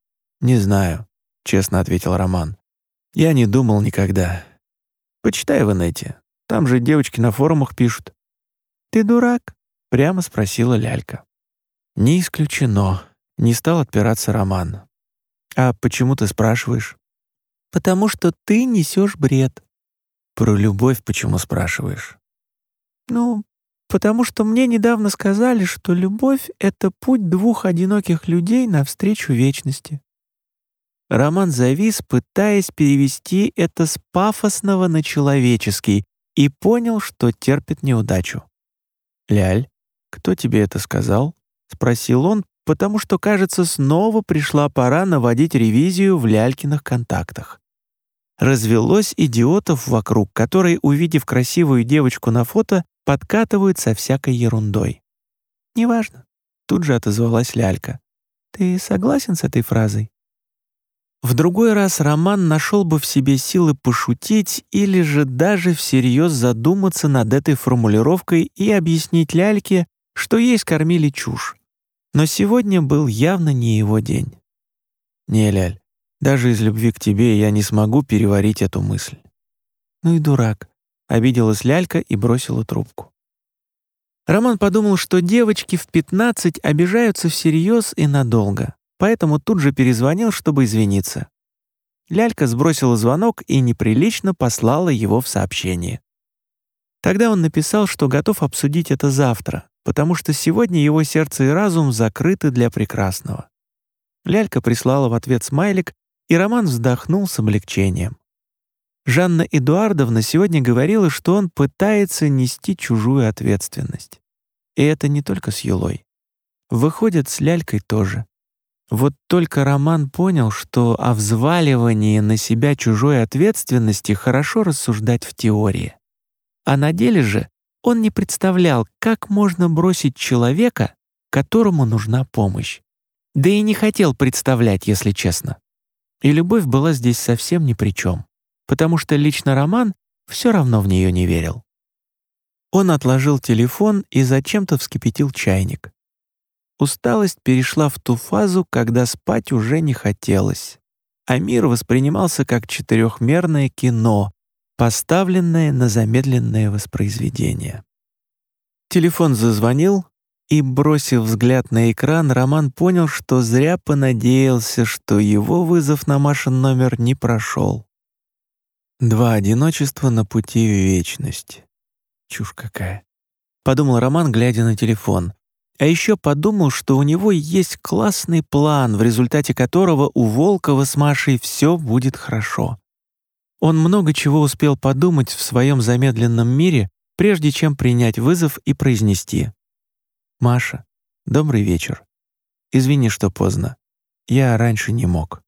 «Не знаю», — честно ответил Роман. «Я не думал никогда. Почитай в инете. Там же девочки на форумах пишут». «Ты дурак?» — прямо спросила лялька. «Не исключено», — не стал отпираться Роман. «А почему ты спрашиваешь?» «Потому что ты несешь бред». «Про любовь почему спрашиваешь?» «Ну, потому что мне недавно сказали, что любовь — это путь двух одиноких людей навстречу вечности». Роман завис, пытаясь перевести это с пафосного на человеческий, и понял, что терпит неудачу. «Ляль, кто тебе это сказал?» — спросил он, потому что, кажется, снова пришла пора наводить ревизию в лялькиных контактах. Развелось идиотов вокруг, которые, увидев красивую девочку на фото, подкатывают со всякой ерундой. «Неважно», — тут же отозвалась лялька. «Ты согласен с этой фразой?» В другой раз Роман нашел бы в себе силы пошутить или же даже всерьез задуматься над этой формулировкой и объяснить ляльке, что ей скормили чушь. Но сегодня был явно не его день. «Не, Ляль, даже из любви к тебе я не смогу переварить эту мысль». «Ну и дурак», — обиделась лялька и бросила трубку. Роман подумал, что девочки в 15 обижаются всерьез и надолго, поэтому тут же перезвонил, чтобы извиниться. Лялька сбросила звонок и неприлично послала его в сообщение. Тогда он написал, что готов обсудить это завтра, потому что сегодня его сердце и разум закрыты для прекрасного. Лялька прислала в ответ смайлик, и Роман вздохнул с облегчением. Жанна Эдуардовна сегодня говорила, что он пытается нести чужую ответственность. И это не только с Юлой. Выходит, с лялькой тоже. Вот только Роман понял, что о взваливании на себя чужой ответственности хорошо рассуждать в теории. А на деле же он не представлял, как можно бросить человека, которому нужна помощь. Да и не хотел представлять, если честно. И любовь была здесь совсем ни при чем, потому что лично Роман все равно в нее не верил. Он отложил телефон и зачем-то вскипятил чайник. усталость перешла в ту фазу, когда спать уже не хотелось, а мир воспринимался как четырехмерное кино, поставленное на замедленное воспроизведение. Телефон зазвонил, и, бросив взгляд на экран, Роман понял, что зря понадеялся, что его вызов на Машин номер не прошел. 2 одиночества на пути в вечность. Чушь какая. Подумал Роман, глядя на телефон. А еще подумал, что у него есть классный план, в результате которого у Волкова с Машей все будет хорошо. Он много чего успел подумать в своем замедленном мире, прежде чем принять вызов и произнести: «Маша, добрый вечер. Извини, что поздно. Я раньше не мог».